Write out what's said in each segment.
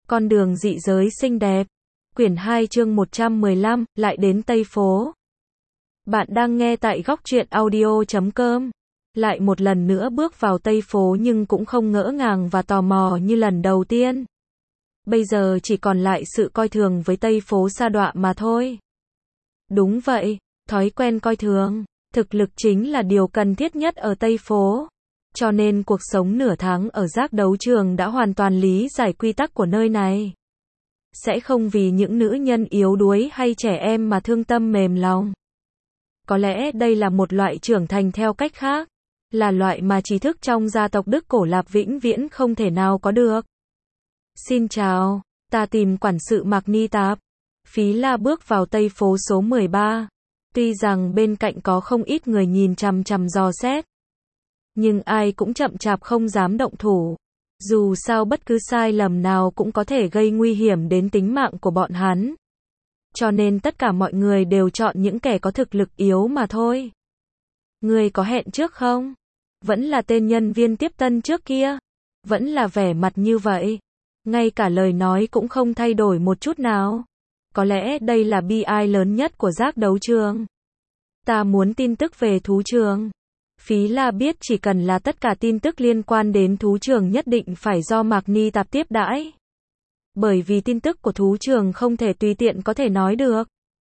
Con đường dị giới xinh đẹp. Quyển 2 chương 115, lại đến Tây Phố. Bạn đang nghe tại góc truyện audio.com. Lại một lần nữa bước vào Tây Phố nhưng cũng không ngỡ ngàng và tò mò như lần đầu tiên. Bây giờ chỉ còn lại sự coi thường với Tây Phố sa đọa mà thôi. Đúng vậy, thói quen coi thường, thực lực chính là điều cần thiết nhất ở Tây Phố. Cho nên cuộc sống nửa tháng ở giác đấu trường đã hoàn toàn lý giải quy tắc của nơi này. Sẽ không vì những nữ nhân yếu đuối hay trẻ em mà thương tâm mềm lòng. Có lẽ đây là một loại trưởng thành theo cách khác, là loại mà trí thức trong gia tộc Đức Cổ Lạp vĩnh viễn không thể nào có được. Xin chào, ta tìm quản sự Mạc Ni Tạp. Phí La bước vào Tây Phố số 13. Tuy rằng bên cạnh có không ít người nhìn chằm chằm dò xét, nhưng ai cũng chậm chạp không dám động thủ. Dù sao bất cứ sai lầm nào cũng có thể gây nguy hiểm đến tính mạng của bọn hắn. Cho nên tất cả mọi người đều chọn những kẻ có thực lực yếu mà thôi. Người có hẹn trước không? Vẫn là tên nhân viên tiếp tân trước kia. Vẫn là vẻ mặt như vậy. Ngay cả lời nói cũng không thay đổi một chút nào. Có lẽ đây là bi ai lớn nhất của giác đấu trường. Ta muốn tin tức về thú trường. Phí La biết chỉ cần là tất cả tin tức liên quan đến thú trường nhất định phải do Mạc Ni Tạp tiếp đãi. Bởi vì tin tức của thú trường không thể tùy tiện có thể nói được.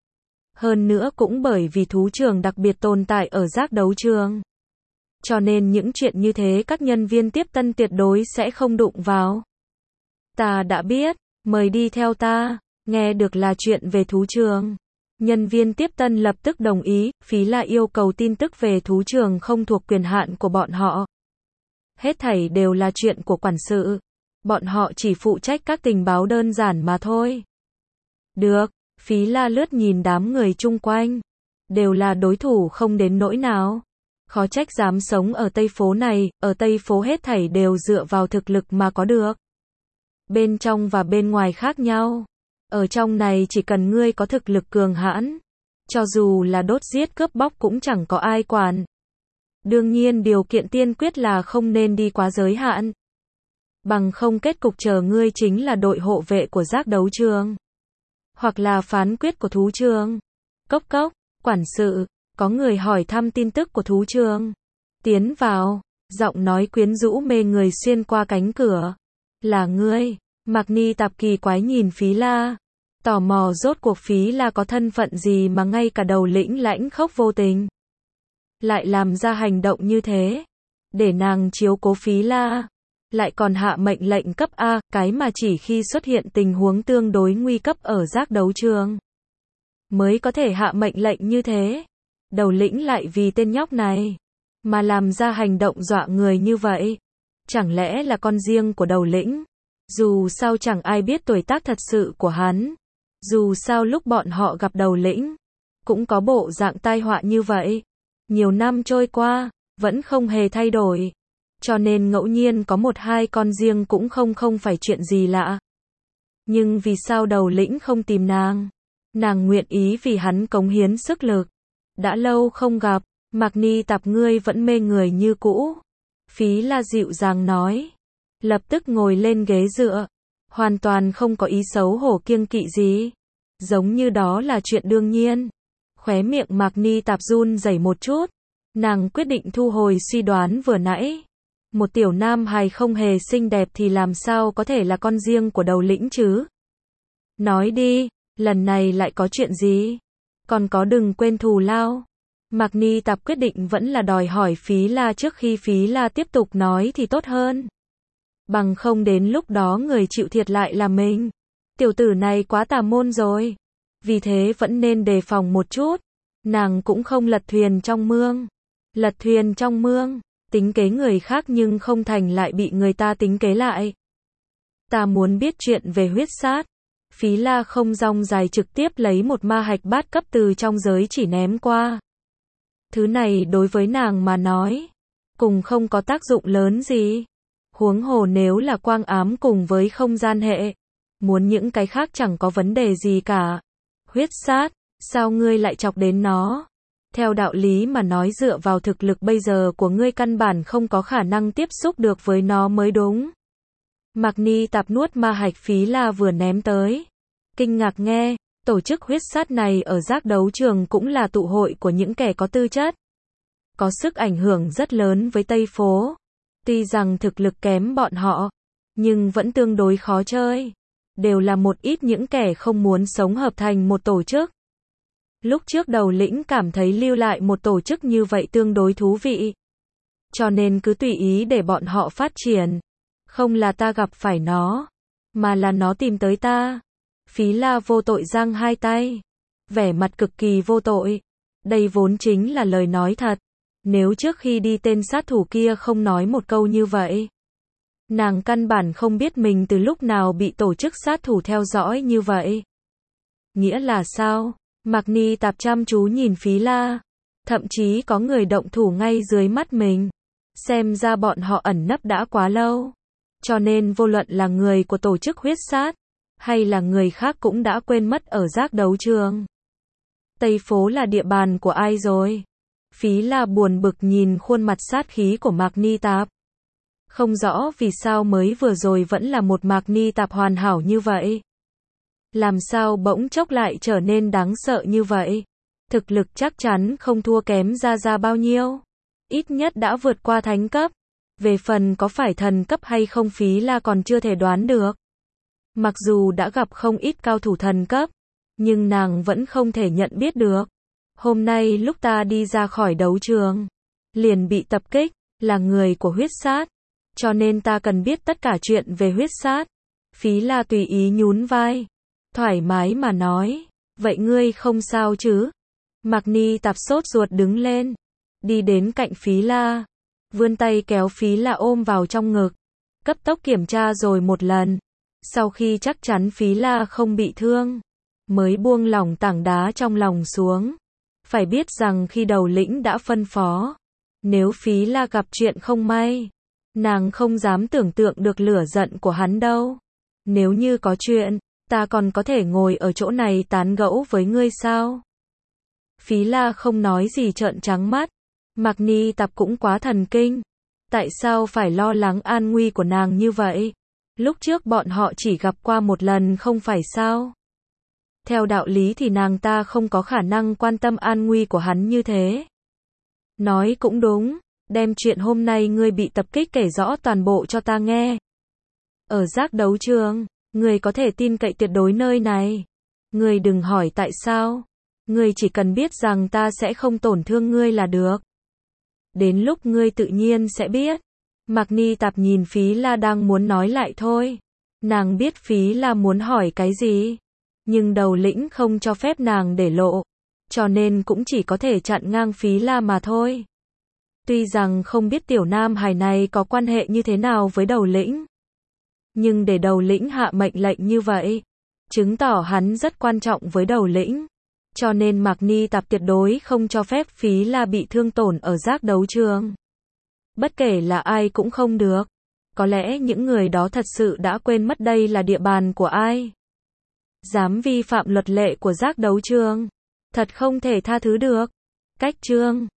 Hơn nữa cũng bởi vì thú trường đặc biệt tồn tại ở giác đấu trường. Cho nên những chuyện như thế các nhân viên tiếp tân tuyệt đối sẽ không đụng vào. Ta đã biết, mời đi theo ta, nghe được là chuyện về thú trường. Nhân viên tiếp tân lập tức đồng ý, Phí La yêu cầu tin tức về thú trường không thuộc quyền hạn của bọn họ. Hết thảy đều là chuyện của quản sự. Bọn họ chỉ phụ trách các tình báo đơn giản mà thôi. Được, Phí La lướt nhìn đám người chung quanh. Đều là đối thủ không đến nỗi nào. Khó trách dám sống ở Tây Phố này, ở Tây Phố hết thảy đều dựa vào thực lực mà có được. Bên trong và bên ngoài khác nhau. Ở trong này chỉ cần ngươi có thực lực cường hãn, cho dù là đốt giết cướp bóc cũng chẳng có ai quản. Đương nhiên điều kiện tiên quyết là không nên đi quá giới hạn. Bằng không kết cục chờ ngươi chính là đội hộ vệ của giác đấu trường. Hoặc là phán quyết của thú trường. Cốc cốc, quản sự, có người hỏi thăm tin tức của thú trường. Tiến vào, giọng nói quyến rũ mê người xuyên qua cánh cửa. Là ngươi. Mạc Ni Tạp kỳ quái nhìn Phí La. Tò mò rốt cuộc Phí La có thân phận gì mà ngay cả đầu lĩnh lãnh khốc vô tình lại làm ra hành động như thế. Để nàng chiếu cố Phí La. Lại còn hạ mệnh lệnh cấp A, cái mà chỉ khi xuất hiện tình huống tương đối nguy cấp ở giác đấu trường mới có thể hạ mệnh lệnh như thế. Đầu lĩnh lại vì tên nhóc này mà làm ra hành động dọa người như vậy. Chẳng lẽ là con riêng của đầu lĩnh? Dù sao chẳng ai biết tuổi tác thật sự của hắn. Dù sao lúc bọn họ gặp đầu lĩnh, cũng có bộ dạng tai họa như vậy. Nhiều năm trôi qua, vẫn không hề thay đổi. Cho nên ngẫu nhiên có một hai con riêng cũng không phải chuyện gì lạ. Nhưng vì sao đầu lĩnh không tìm nàng? Nàng nguyện ý vì hắn cống hiến sức lực. Đã lâu không gặp, Mạc Ni Tạp ngươi vẫn mê người như cũ. Phí La dịu dàng nói. Lập tức ngồi lên ghế dựa. Hoàn toàn không có ý xấu hổ kiêng kỵ gì. Giống như đó là chuyện đương nhiên. Khóe miệng Mạc Ni Tạp run rẩy một chút. Nàng quyết định thu hồi suy đoán vừa nãy. Một tiểu nam hài không hề xinh đẹp thì làm sao có thể là con riêng của đầu lĩnh chứ? Nói đi, lần này lại có chuyện gì? Còn có đừng quên thù lao. Mạc Ni Tạp quyết định vẫn là đòi hỏi Phí La trước khi Phí La tiếp tục nói thì tốt hơn. Bằng không đến lúc đó người chịu thiệt lại là mình. Tiểu tử này quá tà môn rồi. Vì thế vẫn nên đề phòng một chút. Nàng cũng không lật thuyền trong mương. Lật thuyền trong mương, tính kế người khác nhưng không thành lại bị người ta tính kế lại. Ta muốn biết chuyện về huyết sát. Phí La không rong dài trực tiếp lấy một ma hạch bát cấp từ trong giới chỉ ném qua. Thứ này đối với nàng mà nói, cùng không có tác dụng lớn gì. Huống hồ nếu là quang ám cùng với không gian hệ, muốn những cái khác chẳng có vấn đề gì cả. Huyết sát, sao ngươi lại chọc đến nó? Theo đạo lý mà nói dựa vào thực lực bây giờ của ngươi căn bản không có khả năng tiếp xúc được với nó mới đúng. Mạc Ni Tạp nuốt ma hạch Phí La vừa ném tới. Kinh ngạc nghe, tổ chức huyết sát này ở giác đấu trường cũng là tụ hội của những kẻ có tư chất. Có sức ảnh hưởng rất lớn với Tây Phố. Tuy rằng thực lực kém bọn họ, nhưng vẫn tương đối khó chơi. Đều là một ít những kẻ không muốn sống hợp thành một tổ chức. Lúc trước Đầu Lĩnh cảm thấy lưu lại một tổ chức như vậy tương đối thú vị. Cho nên cứ tùy ý để bọn họ phát triển. Không là ta gặp phải nó, mà là nó tìm tới ta. Phí La vô tội giang hai tay. Vẻ mặt cực kỳ vô tội. Đây vốn chính là lời nói thật. Nếu trước khi đi tên sát thủ kia không nói một câu như vậy, nàng căn bản không biết mình từ lúc nào bị tổ chức sát thủ theo dõi như vậy. Nghĩa là sao? Mạc Ni Tạp chăm chú nhìn Phí La. Thậm chí có người động thủ ngay dưới mắt mình. Xem ra bọn họ ẩn nấp đã quá lâu. Cho nên vô luận là người của tổ chức huyết sát, hay là người khác cũng đã quên mất ở giác đấu trường. Tây Phố là địa bàn của ai rồi? Phí La buồn bực nhìn khuôn mặt sát khí của Mạc Ni Tạp. Không rõ vì sao mới vừa rồi vẫn là một Mạc Ni Tạp hoàn hảo như vậy. Làm sao bỗng chốc lại trở nên đáng sợ như vậy? Thực lực chắc chắn không thua kém ra bao nhiêu. Ít nhất đã vượt qua thánh cấp. Về phần có phải thần cấp hay không Phí La còn chưa thể đoán được. Mặc dù đã gặp không ít cao thủ thần cấp, nhưng nàng vẫn không thể nhận biết được. Hôm nay lúc ta đi ra khỏi đấu trường, liền bị tập kích, là người của huyết sát. Cho nên ta cần biết tất cả chuyện về huyết sát. Phí La tùy ý nhún vai. Thoải mái mà nói. Vậy ngươi không sao chứ? Mạc Ni Tạp sốt ruột đứng lên. Đi đến cạnh Phí La. Vươn tay kéo Phí La ôm vào trong ngực. Cấp tốc kiểm tra rồi một lần. Sau khi chắc chắn Phí La không bị thương, mới buông lỏng tảng đá trong lòng xuống. Phải biết rằng khi Đầu Lĩnh đã phân phó, nếu Phí La gặp chuyện không may, nàng không dám tưởng tượng được lửa giận của hắn đâu. Nếu như có chuyện, ta còn có thể ngồi ở chỗ này tán gẫu với ngươi sao? Phí La không nói gì trợn trắng mắt. Mạc Ni Tạp cũng quá thần kinh. Tại sao phải lo lắng an nguy của nàng như vậy? Lúc trước bọn họ chỉ gặp qua một lần không phải sao? Theo đạo lý thì nàng ta không có khả năng quan tâm an nguy của hắn như thế. Nói cũng đúng, đem chuyện hôm nay ngươi bị tập kích kể rõ toàn bộ cho ta nghe. Ở giác đấu trường, ngươi có thể tin cậy tuyệt đối nơi này. Ngươi đừng hỏi tại sao. Ngươi chỉ cần biết rằng ta sẽ không tổn thương ngươi là được. Đến lúc ngươi tự nhiên sẽ biết. Mạc Ni Tạp nhìn Phí La đang muốn nói lại thôi. Nàng biết Phí La muốn hỏi cái gì. Nhưng Đầu Lĩnh không cho phép nàng để lộ. Cho nên cũng chỉ có thể chặn ngang Phí La mà thôi. Tuy rằng không biết tiểu nam hài này có quan hệ như thế nào với Đầu Lĩnh. Nhưng để Đầu Lĩnh hạ mệnh lệnh như vậy, chứng tỏ hắn rất quan trọng với Đầu Lĩnh. Cho nên Mạc Ni Tạp tuyệt đối không cho phép Phí La bị thương tổn ở giác đấu trường. Bất kể là ai cũng không được. Có lẽ những người đó thật sự đã quên mất đây là địa bàn của ai. Dám vi phạm luật lệ của giác đấu trường. Thật không thể tha thứ được. Cách chương